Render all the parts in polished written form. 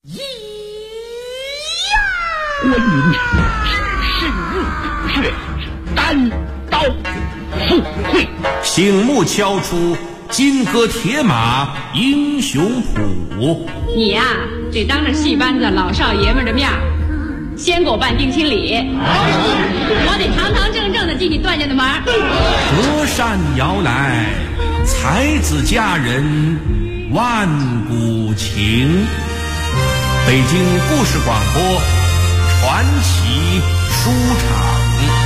关云只身入血，单刀赴会， 醒目敲出金戈铁马英雄谱。 你呀，得当着戏班子老少爷们的面先给我办定亲礼，我得堂堂正正的进你段家的门。 隔山摇来，才子佳人万古情。北京故事广播传奇书场。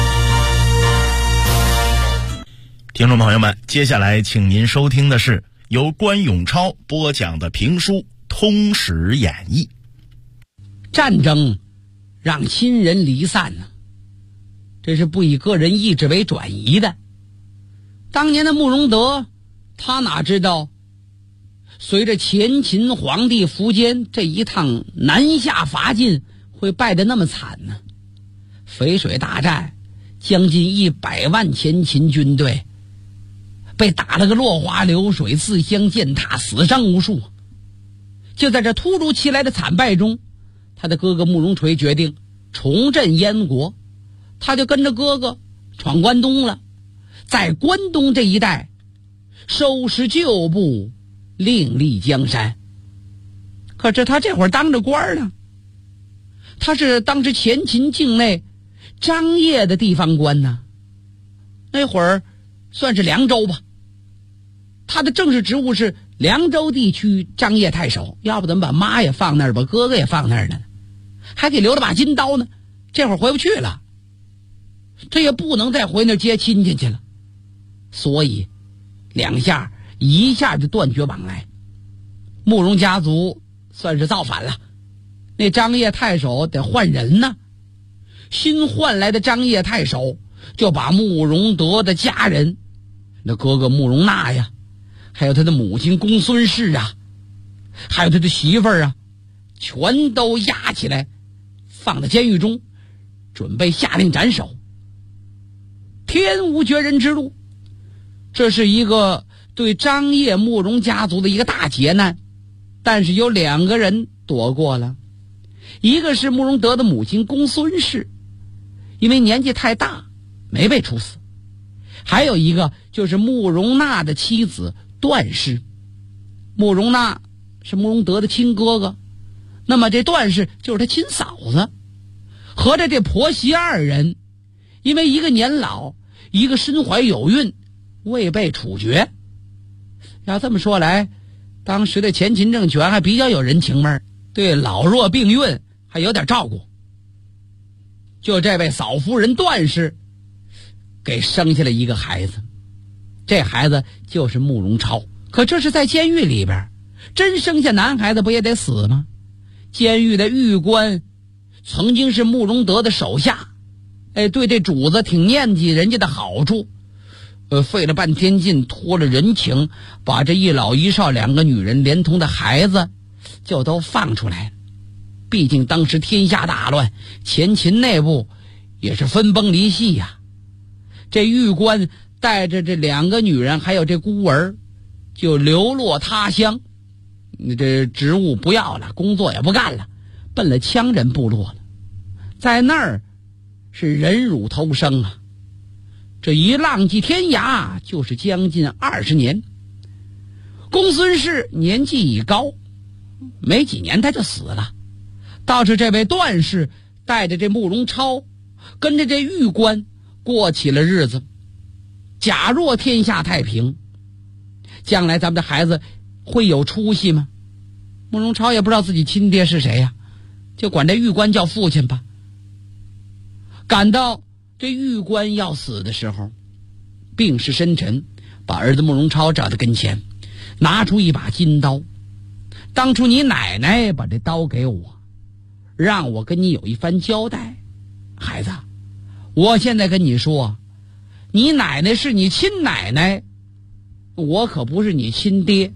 听众朋友们，接下来请您收听的是由关永超播讲的评书《通史演义》。 战争让亲人离散呢，这是不以个人意志为转移的。当年的慕容德，他哪知道随着前秦皇帝苻坚这一趟南下伐晋会败得那么惨呢？淝水大战，将近100万前秦军队被打了个落花流水，自相践踏，死伤无数。就在这突如其来的惨败中，他的哥哥慕容垂决定重振燕国，他就跟着哥哥闯关东了，在关东这一带收拾旧部，另立江山。可是他这会儿当着官呢，他是当时前秦境内张掖的地方官呢，那会儿算是凉州吧。他的正式职务是凉州地区张掖太守，要不怎么把妈也放那儿，把哥哥也放那儿呢，还给留了把金刀呢。这会儿回不去了，这也不能再回那儿接亲戚去了，所以两下一下就断绝往来。慕容家族算是造反了，那张掖太守得换人呢。新换来的张掖太守就把慕容德的家人，那哥哥慕容纳呀，还有他的母亲公孙氏啊，还有他的媳妇儿啊，全都押起来放在监狱中，准备下令斩首。天无绝人之路，这是一个对张掖慕容家族的一个大劫难。但是有2个人躲过了，一个是慕容德的母亲公孙氏，因为年纪太大没被处死，还有一个就是慕容纳的妻子段氏。慕容纳是慕容德的亲哥哥，那么这段氏就是他亲嫂子。合着这婆媳2人，因为一个年老，一个身怀有孕，未被处决。要这么说来，当时的前秦政权还比较有人情味，对老弱病孕还有点照顾。就这位嫂夫人段氏给生下了一个孩子，这孩子就是慕容超。可这是在监狱里边，真生下男孩子不也得死吗？监狱的狱官曾经是慕容德的手下，对这主子挺念记人家的好处，费了半天劲，托了人情，把这一老一少2个女人连同的孩子就都放出来了。毕竟当时天下大乱，前秦内部也是分崩离析呀。这狱官带着这2个女人还有这孤儿就流落他乡，这职务不要了，工作也不干了，奔了羌人部落了。在那儿是忍辱偷生啊，这一浪迹天涯就是将近20年。公孙氏年纪已高，没几年他就死了。倒是这位段氏带着这慕容超跟着这狱官过起了日子。假若天下太平，将来咱们的孩子会有出息吗？慕容超也不知道自己亲爹是谁呀，就管这狱官叫父亲吧。赶到这狱官要死的时候，病势深沉，把儿子慕容超找到跟前，拿出一把金刀。当初你奶奶把这刀给我，让我跟你有一番交代。孩子，我现在跟你说，你奶奶是你亲奶奶，我可不是你亲爹。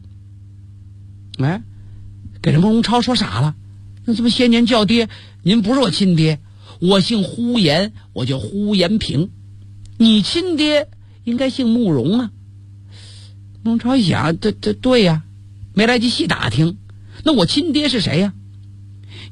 给这慕容超说傻了，那怎么先年叫爹，您不是我亲爹，我姓呼延，我叫呼延平，你亲爹应该姓慕容啊。慕容超一想，对呀，没来及细打听，那我亲爹是谁呀？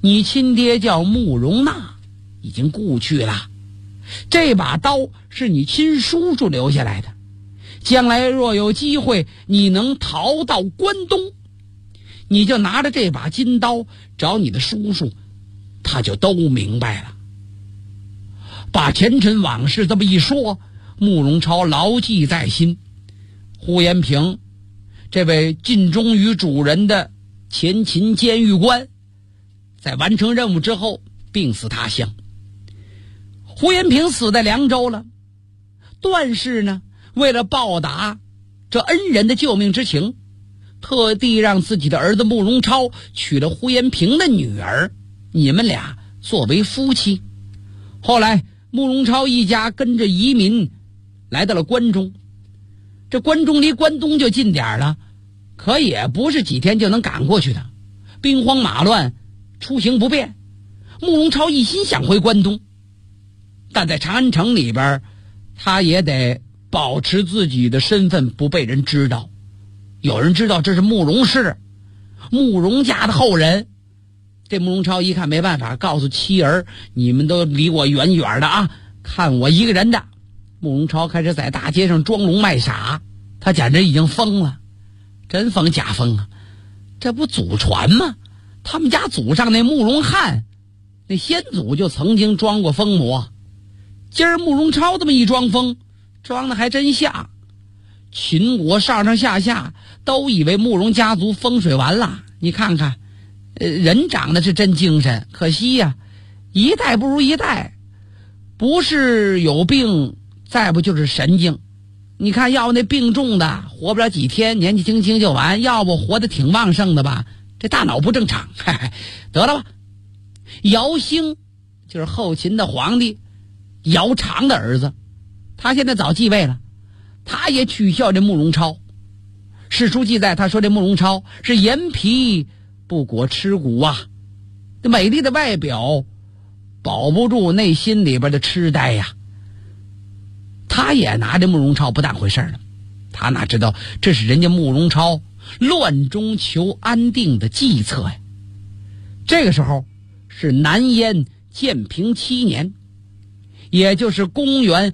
你亲爹叫慕容纳，已经故去了，这把刀是你亲叔叔留下来的，将来若有机会你能逃到关东，你就拿着这把金刀找你的叔叔，他就都明白了。把前尘往事这么一说，慕容超牢记在心。呼延平这位尽忠于主人的前秦监狱官，在完成任务之后病死他乡。呼延平死在凉州了，段氏呢，为了报答这恩人的救命之情，特地让自己的儿子慕容超娶了呼延平的女儿，你们俩作为夫妻。后来慕容超一家跟着移民来到了关中，这关中离关东就近点了，可也不是几天就能赶过去的，兵荒马乱，出行不便。慕容超一心想回关东，但在长安城里边，他也得保持自己的身份不被人知道。有人知道这是慕容氏，慕容家的后人。这慕容超一看没办法，告诉妻儿，你们都离我远远的啊，看我一个人的。慕容超开始在大街上装聋卖傻，他简直已经疯了。真疯假疯啊，这不祖传吗？他们家祖上那慕容翰，那先祖就曾经装过疯魔。今儿慕容超这么一装疯，装的还真像。秦国上上下下都以为慕容家族风水完了。你看看，人长得是真精神，可惜呀，一代不如一代，不是有病，再不就是神经。你看，要不那病重的活不了几天，年纪轻轻就完；要不活得挺旺盛的吧，这大脑不正常。得了吧，姚兴就是后秦的皇帝姚长的儿子，他现在早继位了，他也取笑这慕容超。史书记载，他说这慕容超是颜皮不裹吃骨啊，这美丽的外表保不住内心里边的痴呆呀。他也拿着慕容超不当回事了，他哪知道这是人家慕容超乱中求安定的计策呀。这个时候是南燕建平7年，也就是公元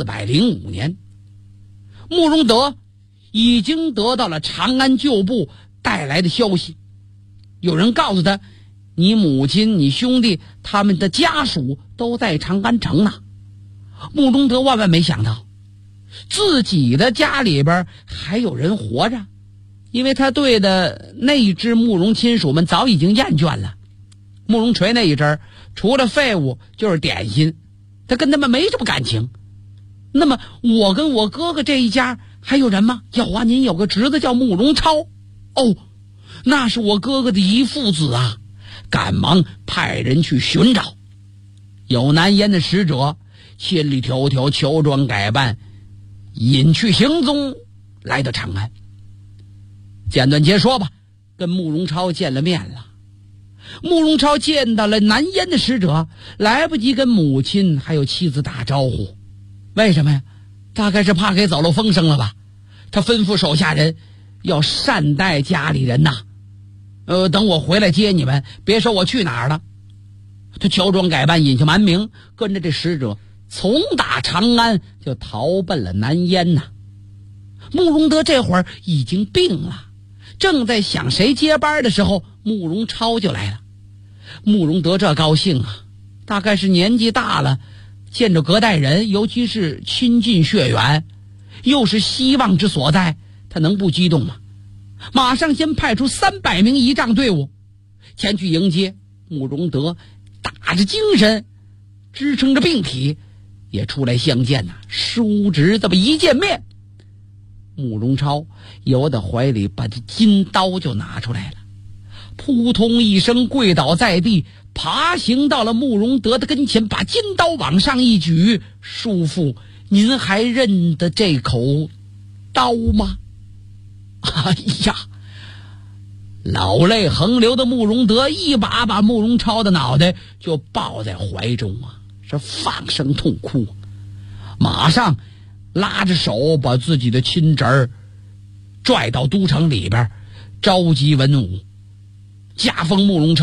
405年，慕容德已经得到了长安旧部带来的消息。有人告诉他，你母亲你兄弟他们的家属都在长安城呢。慕容德万万没想到自己的家里边还有人活着，因为他对的那一支慕容亲属们早已经厌倦了。慕容垂那一阵除了废物就是点心，他跟他们没什么感情。那么我跟我哥哥这一家还有人吗？有啊，您有个侄子叫慕容超。哦，那是我哥哥的遗父子啊，赶忙派人去寻找。有南燕的使者千里迢迢乔装改扮，隐去行踪，来到长安。简短截说吧，跟慕容超见了面了。慕容超见到了南燕的使者，来不及跟母亲还有妻子打招呼。为什么呀？大概是怕给走漏风声了吧。他吩咐手下人要善待家里人呐，等我回来接你们，别说我去哪儿了。他乔装改扮，隐姓埋名，跟着这使者从打长安就逃奔了南燕呐。慕容德这会儿已经病了，正在想谁接班的时候，慕容超就来了。慕容德这高兴啊，大概是年纪大了，见着隔代人，尤其是亲近血缘，又是希望之所在，他能不激动吗？马上先派出300名仪仗队伍前去迎接。慕容德打着精神，支撑着病体，也出来相见呐。叔侄这么一见面，慕容超由得怀里把这金刀就拿出来了，扑通一声跪倒在地，爬行到了慕容德的跟前，把金刀往上一举：“叔父，您还认得这口刀吗？”哎呀，老泪横流的慕容德一把把慕容超的脑袋就抱在怀中啊，是放声痛哭，马上拉着手把自己的亲侄儿拽到都城里边，召集文武，加封慕容超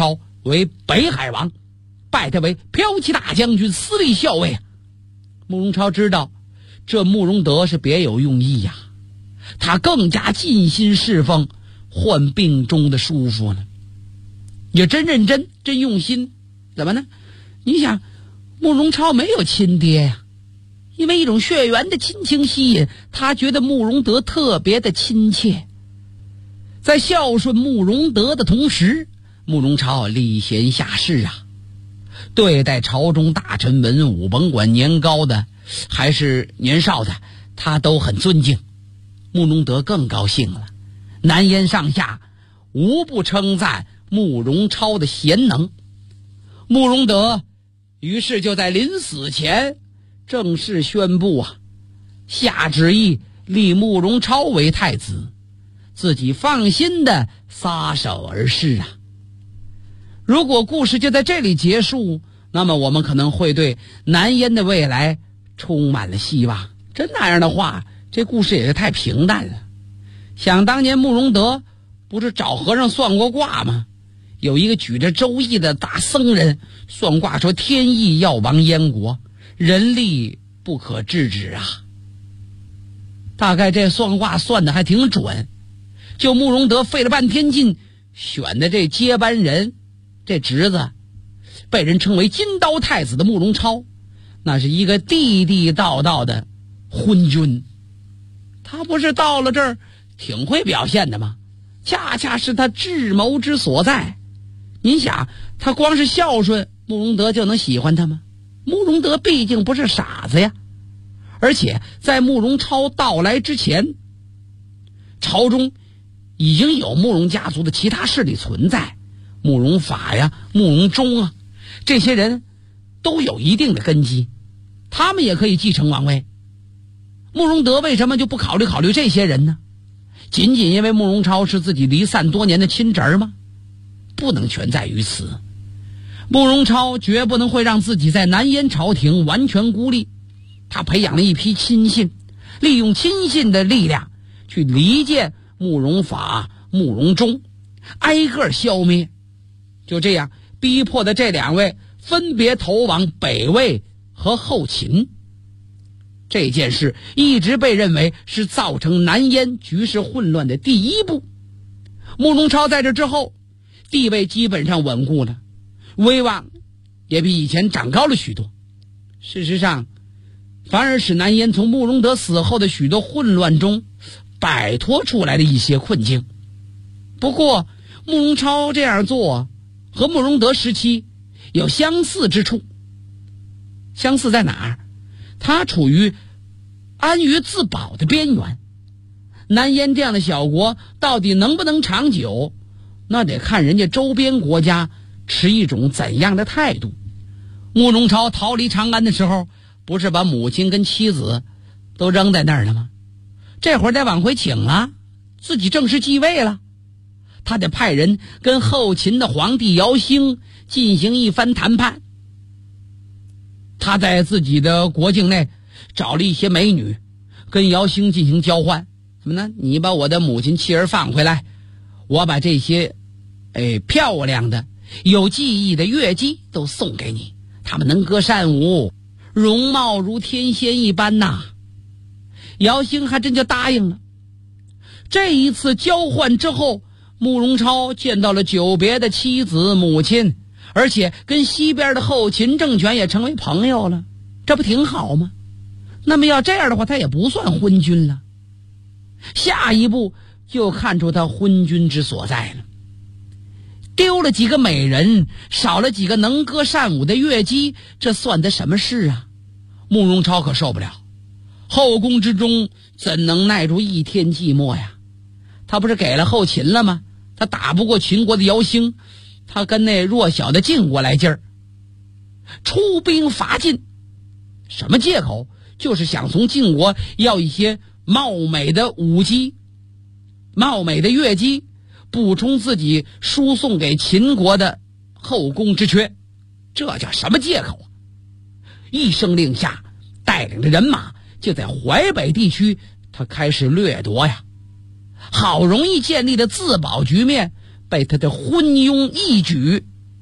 为北海王，拜他为骠骑大将军、司隶校尉。慕容超知道这慕容德是别有用意呀，他更加尽心侍奉，患病中的叔父呢，也真认真真用心。怎么呢？你想，慕容超没有亲爹呀，因为一种血缘的亲情吸引，他觉得慕容德特别的亲切。在孝顺慕容德的同时，慕容超礼贤下士啊，对待朝中大臣文武，甭管年高的还是年少的，他都很尊敬。慕容德更高兴了，南燕上下无不称赞慕容超的贤能。慕容德于是就在临死前正式宣布啊，下旨意立慕容超为太子，自己放心的撒手而逝啊。如果故事就在这里结束，那么我们可能会对南燕的未来充满了希望。真那样的话，这故事也是太平淡了。想当年慕容德不是找和尚算过卦吗？有一个举着周易的大僧人算卦说天意要亡燕国，人力不可制止啊。大概这算卦算的还挺准，就慕容德费了半天劲选的这接班人，这侄子被人称为金刀太子的慕容超，那是一个地地道道的昏君。他不是到了这儿挺会表现的吗？恰恰是他智谋之所在。您想，他光是孝顺，慕容德就能喜欢他吗？慕容德毕竟不是傻子呀。而且在慕容超到来之前，朝中已经有慕容家族的其他势力存在，慕容法呀、慕容忠啊，这些人都有一定的根基，他们也可以继承王位。慕容德为什么就不考虑这些人呢？仅仅因为慕容超是自己离散多年的亲侄儿吗？不能全在于此。慕容超绝不能会让自己在南燕朝廷完全孤立，他培养了一批亲信，利用亲信的力量去离间慕容法、慕容忠，挨个消灭。就这样逼迫的这两位分别投往北魏和后秦。这件事一直被认为是造成南燕局势混乱的第一步。慕容超在这之后地位基本上稳固了，威望也比以前长高了许多。事实上，反而使南燕从慕容德死后的许多混乱中摆脱出来了一些困境。不过慕容超这样做和慕容德时期有相似之处。相似在哪儿？他处于安于自保的边缘。南燕这样的小国到底能不能长久，那得看人家周边国家持一种怎样的态度。慕容超逃离长安的时候，不是把母亲跟妻子都扔在那儿了吗？这会儿得往回请啊，自己正式继位了，他得派人跟后秦的皇帝姚兴进行一番谈判。他在自己的国境内找了一些美女，跟姚兴进行交换。什么呢？你把我的母亲妻儿放回来，我把这些漂亮的有技艺的乐姬都送给你，他们能歌善舞，容貌如天仙一般呐。姚兴还真就答应了。这一次交换之后，慕容超见到了久别的妻子母亲，而且跟西边的后秦政权也成为朋友了，这不挺好吗？那么要这样的话，他也不算昏君了。下一步就看出他昏君之所在了。丢了几个美人，少了几个能歌善舞的乐姬，这算得什么事啊？慕容超可受不了，后宫之中怎能耐住一天寂寞呀？他不是给了后秦了吗？他打不过秦国的姚兴，他跟那弱小的晋国来劲儿，出兵伐晋，什么借口？就是想从晋国要一些貌美的舞姬、貌美的乐姬，补充自己输送给秦国的后宫之缺。这叫什么借口啊？一声令下，带领着人马就在淮北地区他开始掠夺呀。好容易建立的自保局面被他的昏庸一举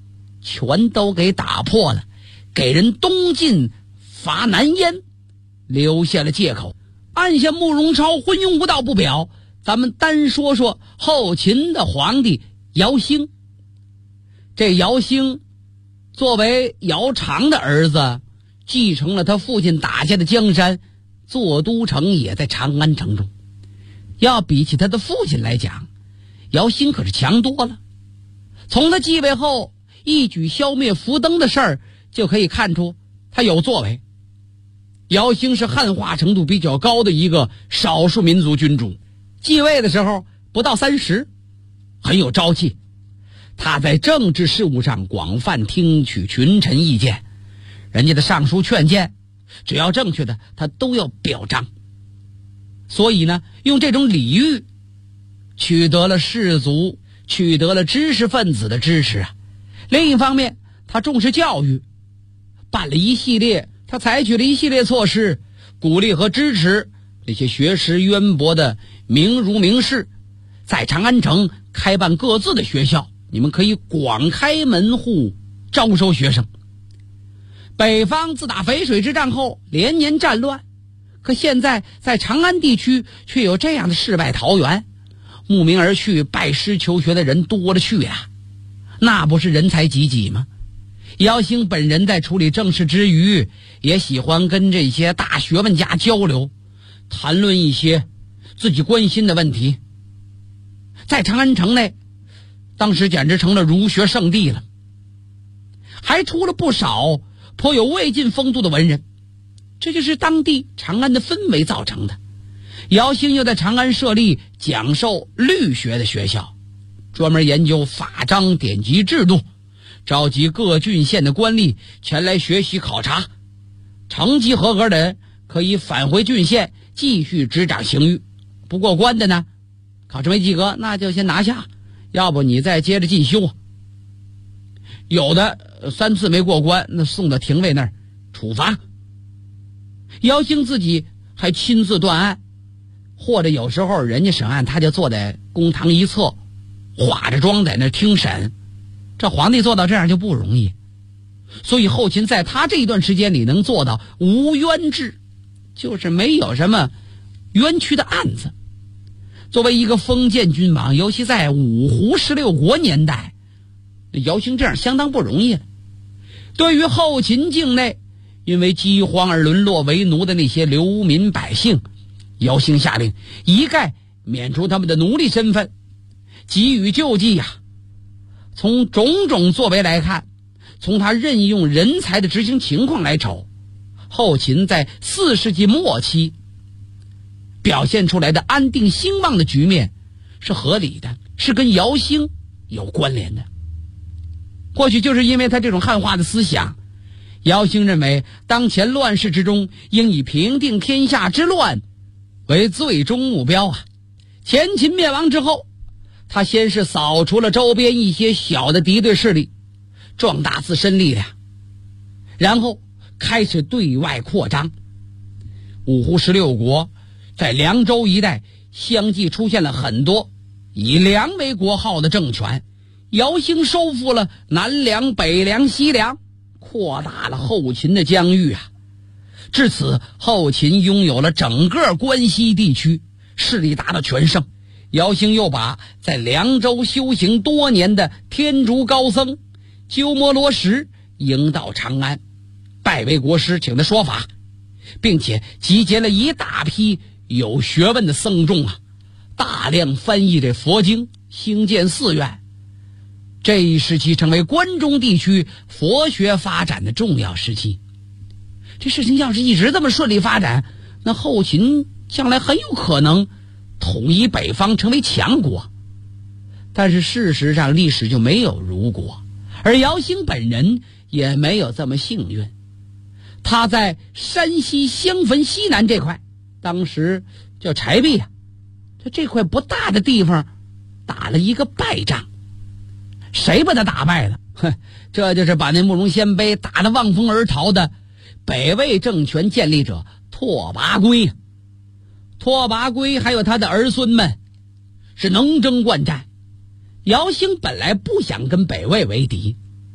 全都给打破了，给人东晋伐南燕留下了借口。按下慕容超昏庸无道不表，咱们单说说后秦的皇帝姚兴。这姚兴作为姚苌的儿子，继承了他父亲打下的江山，坐都城也在长安城中。要比起他的父亲来讲，姚兴可是强多了。从他继位后一举消灭苻登的事儿就可以看出他有作为。姚兴是汉化程度比较高的一个少数民族君主，继位的时候不到30，很有朝气。他在政治事务上广泛听取群臣意见，人家的上书劝谏只要正确的他都要表彰。所以呢，用这种礼遇取得了士族，取得了知识分子的支持啊。另一方面，他重视教育，他采取了一系列措施，鼓励和支持那些学识渊博的名儒名士，在长安城开办各自的学校，你们可以广开门户招收学生。北方自打淝水之战后连年战乱，可现在在长安地区却有这样的世外桃源，慕名而去拜师求学的人多了去呀，那不是人才济济吗？姚兴本人在处理政事之余，也喜欢跟这些大学问家交流，谈论一些自己关心的问题。在长安城内，当时简直成了儒学圣地了，还出了不少颇有魏晋风度的文人，这就是当地长安的氛围造成的。姚兴又在长安设立讲授律学的学校，专门研究法章典籍制度，召集各郡县的官吏前来学习考察，成绩合格的人可以返回郡县继续执掌刑狱，不过关的呢，考试没及格那就先拿下，要不你再接着进修。有的3次没过关，那送到廷尉那儿处罚。姚兴自己还亲自断案，或者有时候人家审案他就坐在公堂一侧，化着妆在那听审。这皇帝做到这样就不容易，所以后秦在他这一段时间里能做到无冤制，就是没有什么冤屈的案子。作为一个封建君王，尤其在五胡16国年代，姚兴这样相当不容易了。对于后秦境内因为饥荒而沦落为奴的那些流民百姓，姚兴下令一概免除他们的奴隶身份，给予救济呀。从种种作为来看，从他任用人才的执行情况来瞅，后秦在4世纪末期表现出来的安定兴旺的局面是合理的，是跟姚兴有关联的。或许就是因为他这种汉化的思想，姚兴认为当前乱世之中应以平定天下之乱为最终目标啊。前秦灭亡之后，他先是扫除了周边一些小的敌对势力，壮大自身力量，然后开始对外扩张。五胡16国在凉州一带相继出现了很多以梁为国号的政权，姚兴收复了南梁、北梁、西梁，扩大了后秦的疆域啊。至此，后秦拥有了整个关西地区，势力达到全盛。姚兴又把在凉州修行多年的天竺高僧鸠摩罗什迎到长安，拜为国师，请他说法，并且集结了一大批有学问的僧众啊，大量翻译这佛经，兴建寺院。这一时期成为关中地区佛学发展的重要时期。这事情要是一直这么顺利发展，那后秦将来很有可能统一北方，成为强国。但是事实上历史就没有如果，而姚兴本人也没有这么幸运。他在山西襄汾西南这块，当时叫柴壁啊，这块不大的地方打了一个败仗。谁把他打败了？这就是把那慕容鲜卑打得望风而逃的北魏政权建立者拓跋圭。拓跋圭还有他的儿孙们是能征惯战，姚兴本来不想跟北魏为敌，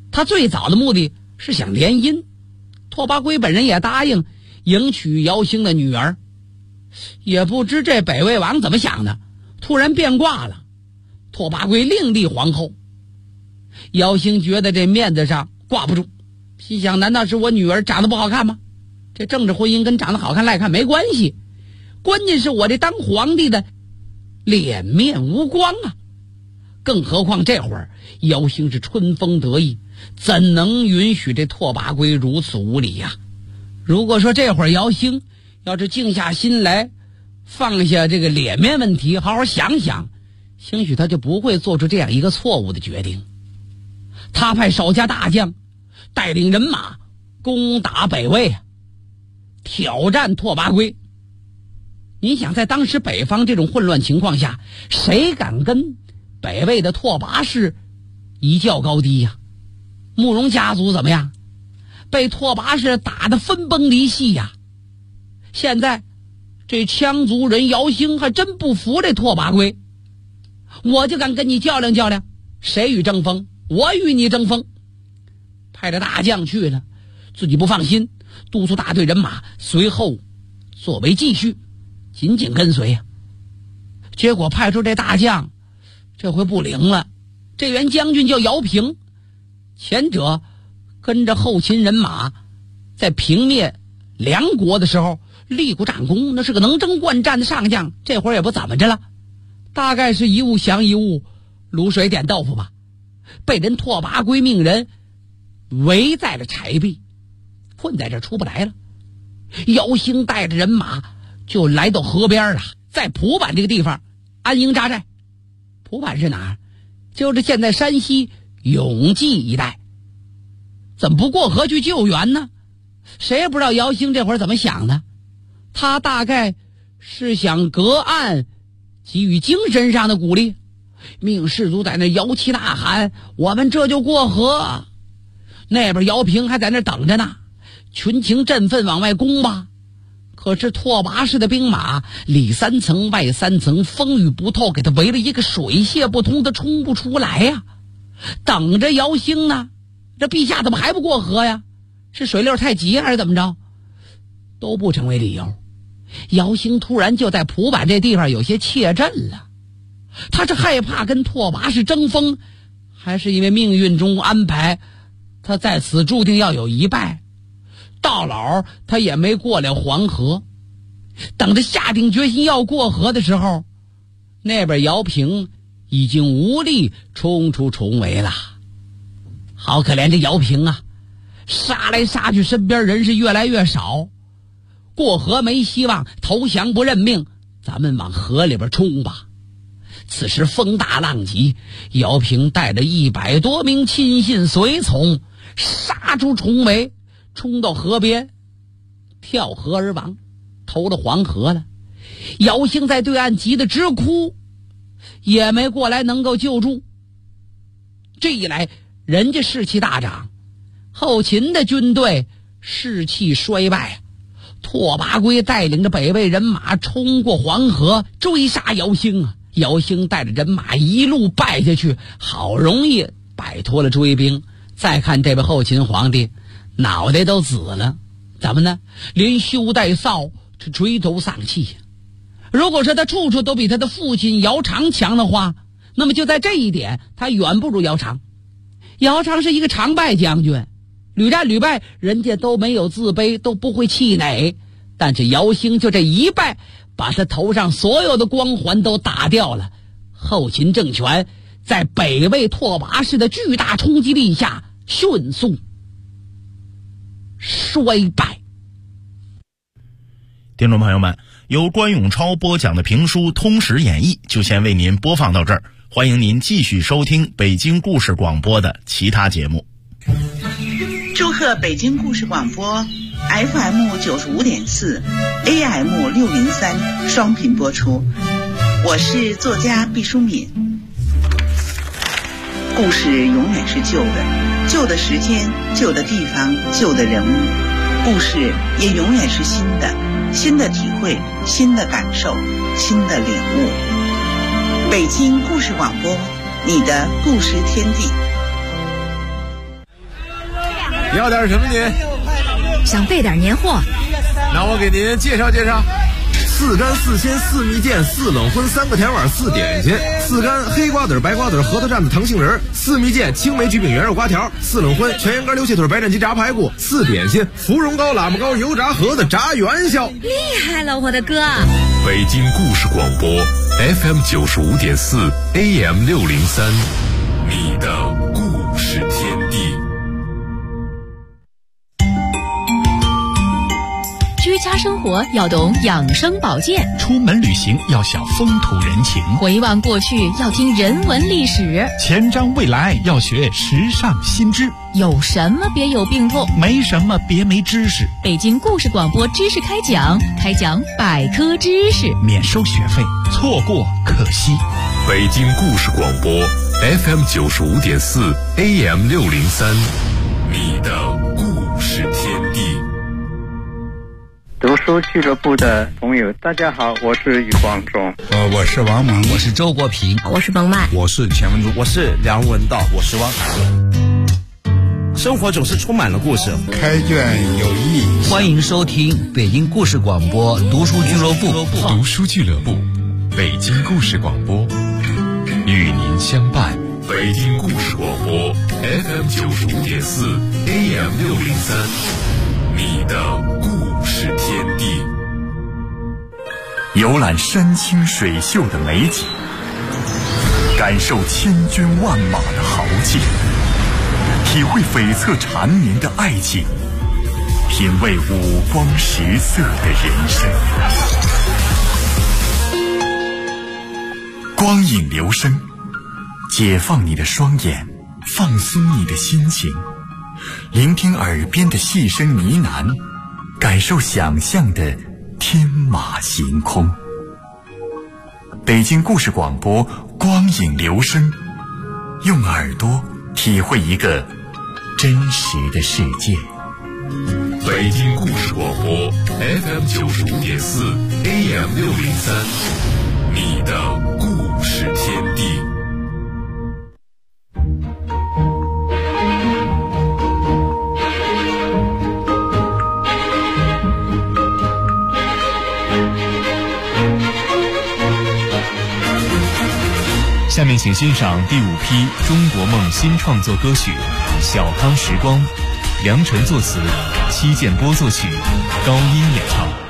他最早的目的是想联姻，拓跋圭本人也答应迎娶姚兴的女儿。也不知这北魏王怎么想的，突然变卦了，拓跋圭另立皇后。姚兴觉得这面子上挂不住，心想难道是我女儿长得不好看吗？这政治婚姻跟长得好看赖看没关系，关键是我这当皇帝的脸面无光啊！更何况这会儿姚兴是春风得意，怎能允许这拓跋圭如此无礼呀？如果说这会儿姚兴要是静下心来，放下这个脸面问题，好好想想，兴许他就不会做出这样一个错误的决定。他派手下大将带领人马攻打北魏，挑战拓跋圭。你想在当时北方这种混乱情况下，谁敢跟北魏的拓跋氏一较高低呀？慕容家族怎么样？被拓跋氏打得分崩离析呀！现在这羌族人姚兴还真不服这拓跋圭，我就敢跟你较量较量，谁与争锋？我与你争锋。派着大将去了，自己不放心，督促大队人马随后作为继续紧紧跟随呀。结果派出这大将这回不灵了，这员将军叫姚平，前者跟着后秦人马在平灭梁国的时候立过战功，那是个能征惯战的上将，这会儿也不怎么着了，大概是一物降一物，卤水点豆腐吧，被人拓跋圭命人围在了柴壁，困在这出不来了。姚兴带着人马就来到河边了，在蒲坂这个地方安营扎寨。蒲坂是哪儿？就是现在山西永济一带。怎么不过河去救援呢？谁也不知道姚兴这会儿怎么想的，他大概是想隔岸给予精神上的鼓励，命士卒在那摇旗呐喊，我们这就过河。那边姚平还在那等着呢，群情振奋往外攻吧。可是拓跋氏的兵马里三层外三层，风雨不透，给他围了一个水泄不通，他冲不出来呀。等着姚兴呢，这陛下怎么还不过河呀？是水流太急还是怎么着？都不成为理由。姚兴突然就在蒲坂这地方有些怯阵了，他是害怕跟拓跋氏争锋，还是因为命运中安排他在此注定要有一败？到老他也没过了黄河，等他下定决心要过河的时候，那边姚平已经无力冲出重围了。好可怜这姚平啊，杀来杀去，身边人是越来越少，过河没希望，投降不认命，咱们往河里边冲吧。此时风大浪急，姚平带着100多名亲信随从杀出重围，冲到河边，跳河而亡，投了黄河了。姚兴在对岸急得直哭，也没过来能够救助。这一来人家士气大涨，后秦的军队士气衰败，拓跋圭带领着北魏人马冲过黄河追杀姚兴啊！姚兴带着人马一路败下去，好容易摆脱了追兵。再看这位后秦皇帝，脑袋都紫了，怎么呢？连羞带臊，是垂头丧气。如果说他处处都比他的父亲姚长强的话，那么就在这一点他远不如姚长。姚长是一个常败将军，屡战屡败，人家都没有自卑，都不会气馁。但是姚兴就这一败，把他头上所有的光环都打掉了。后秦政权在北魏拓跋氏的巨大冲击力下迅速衰败。 听众朋友们，由关永超播讲的评书《通史演义》就先为您播放到这儿，欢迎您继续收听北京故事广播的其他节目。 祝贺北京故事广播 FM 95.4 AM 603双频播出，我是作家毕淑敏。故事永远是旧的，旧的时间，旧的地方，旧的人物，故事也永远是新的，新的体会，新的感受，新的领悟。北京故事广播，你的故事天地。 要点什么您？ 想备点年货。 那我给您介绍介绍。4干4鲜4蜜饯4冷荤3个甜碗4点心，4干黑瓜子白瓜子核桃蘸子糖杏仁，4蜜饯青梅焗饼圆肉瓜条，4冷荤全羊肝溜蟹腿白斩鸡炸排骨，4点心芙蓉糕喇嘛糕油炸盒子炸元宵。 厉害了，我的哥！ 北京故事广播 FM 95.4 AM 603，你的故事天地。 居家生活要懂养生保健， 出门旅行要晓风土人情， 回望过去要听人文历史， 前瞻未来要学时尚新知。 有什么别有病痛， 没什么别没知识。 北京故事广播知识开讲百科知识， 免收学费，错过可惜。 北京故事广播 FM 95.4 AM 603，你的故事天地。 读书俱乐部的朋友，大家好，我是余光中。 我是王蒙， 我是周国平， 我是冯曼， 我是钱文珠， 我是梁文道，我是汪涵。生活总是充满了故事， 开卷有益。 欢迎收听北京故事广播读书俱乐部。 读书俱乐部，北京故事广播，与您相伴。北京故事广播 FM 95.4 AM 603，你的故事天地。游览山清水秀的美景，感受千军万马的豪劲，体会悱恻缠绵的爱情，品味五光十色的人生。光影留声，解放你的双眼，放松你的心情，聆听耳边的细声呢喃，感受想象的天马行空。北京故事广播，光影留声，用耳朵体会一个真实的世界。北京故事广播 FM 95.4 AM 603，你的故事天地。 下面请欣赏第5批中国梦新创作歌曲《小康时光》，梁晨作词，戚建波作曲，高音演唱。